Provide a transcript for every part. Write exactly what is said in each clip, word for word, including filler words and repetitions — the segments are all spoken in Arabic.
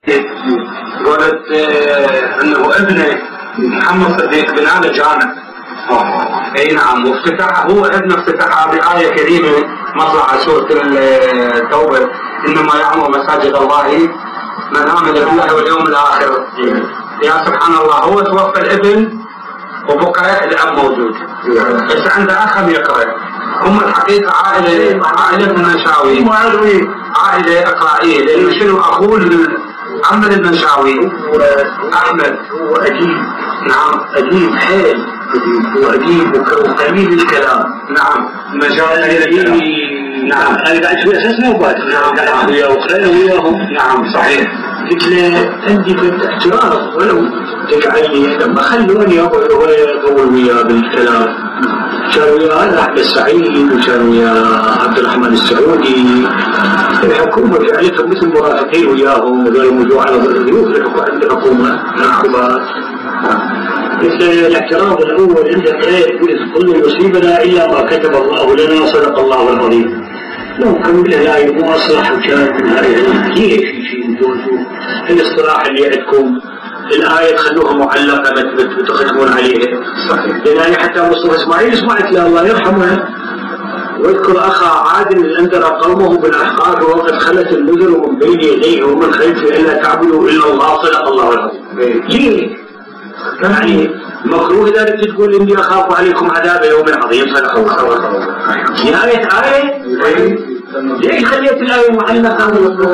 قلت آه انه ابنه محمد صديق بن علي جامع. اي نعم، وافتتحها هو ابنه افتتحها بآية كريمة مطلع على سورة التوبة: انما يعمر مساجد الله من آمن بالله واليوم الاخر. يا سبحان الله، هو توفى الابن وبقى الاب موجود بس عنده اخ يقرأ. هم الحقيقة عائلة عائلة المنشاوي، عائلة اقرائية، لانه شنو اخوه عمر المنشاوي احمد هو اديب. نعم اديب حيل، واديب وقليل الكلام. نعم مجال. نعم انا قاعد في اساس نوبات. نعم قاعد وياه وقرأنا وياهم. نعم صحيح. قلت له عندي كنت اعتراض ولو تجعلني لما خلوني اقعد اطول وياه بالكلام. كان وياه احمد سعيد وكان وياه عبد الرحمن السعودي. الحكومه جعلتهم مثل مرافقين وياهم وقالوا موضوع على ضيوف عند الحكومه الانتخابات. قلت له الاعتراض الاول عندك ايه؟ قل لن يصيبنا الا ما كتب الله لنا صدق الله العظيم. لو كمل الآية مو أصلح وكان من الآية ليش في شيء انتوزوا الاصطلاح اللي عندكم الآية تخلوها معلقة ما تختمون عليها. صحيح. لأن حتى مصطفى إسماعيل سمعت له الله يرحمه واذكر أخا عادل أنذر قومه بالأحقاف وقد خلت النذر من بين يديه ومن خلفه إلا تعبدوا إلا الله صدق الله العظيم. ليه؟ يعني مكروه ذلك تقول إني أخاف عليكم عذاب يوم عظيم صدق الله العظيم. نهاية آية ليش خليت الآية معلقة؟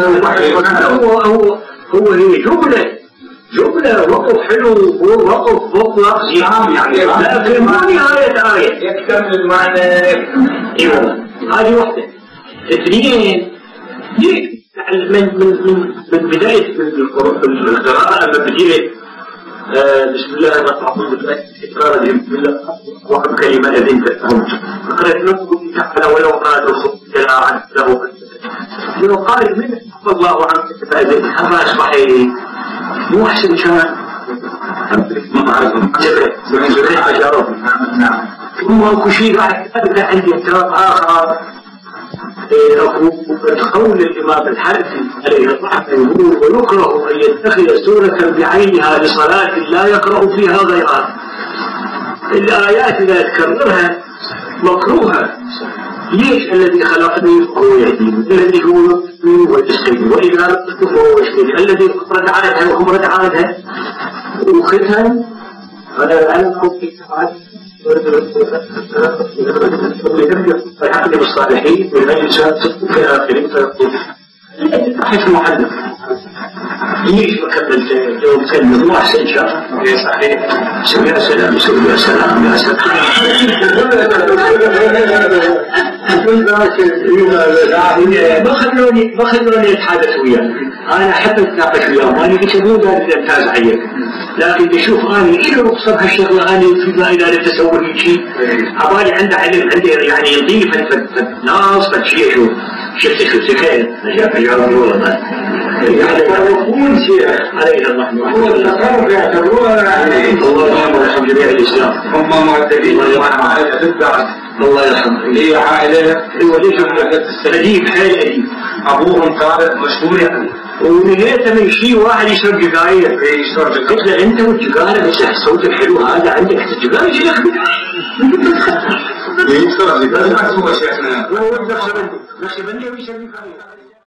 هو هو هو هي جملة جملة وقف حلو وقف مطلق يعني، لكن ما نهاية آية يكتمل المعنى. ايوه هذه واحدة. اثنين ليش من من من من بداية القراءة لما بتجي بسم الله الرحمن الرحيم إقرار بسم الله وقف كلمة الذين تفهمون قرأت لكم تعالى ولو قالوا خبتنا عن له لو قال من الله عنك فأذن أما أصبحي مو أحسن كان ما أعرف جبه جبه أجارب. نعم. ثم أكو شيء راح أبدأ عندي اعتراض آخر. أكو قول الإمام الحنفي عليه الرحمة يقول ويكره أن يتخذ سورة بعينها لصلاة لا يقرأ فيها غيرها. الآيات إذا تكررها مكروهة. ليش؟ الذي خلقني فهو يهديني، الذي هو يطفي ويسقيني، وإذا لقيته فهو يشفيني، الذي رد عنها وهم رد عنها وختم هذا العلم في فالحقني بالصالحين والمجلسات في الآخرين فيقول أحس محدث. ليش ما كملت يوم كلمة مو أحسن شر؟ يا صحيح. يا سلام يا سلام يا سلام. ما خلوني ما خلوني أتحدث وياه. أنا أحب أتناقش وياه، ماني قلت مو ذلك أمتاز عليك. لكن بشوف أنا إلى رخصة بهالشغلة أنا فيما إذا لا تسوي شيء عبالي عنده علم عنده يعني يضيف ناس فشيء شو شفت شو سكين نجاح يجاوب والله يعرفون شيء عليه الرحمة. هو التصرف يعتبروه الله يرحمه ويرحم جميع الإسلام. هم معتدين الله يرحمه. هي عائلة ايوه ليش اديب حيل اديب. ابوهم قارئ مشهور يعني، ونهيته من شيء واحد يشرب جقاير. قلت له انت والجقاير بس الصوت الحلو هذا عندك الجقاير شو ياخذ؟ يشرب جقاير. هو شيخنا. هو نقشبندي نقشبندي ويشرب جقاير.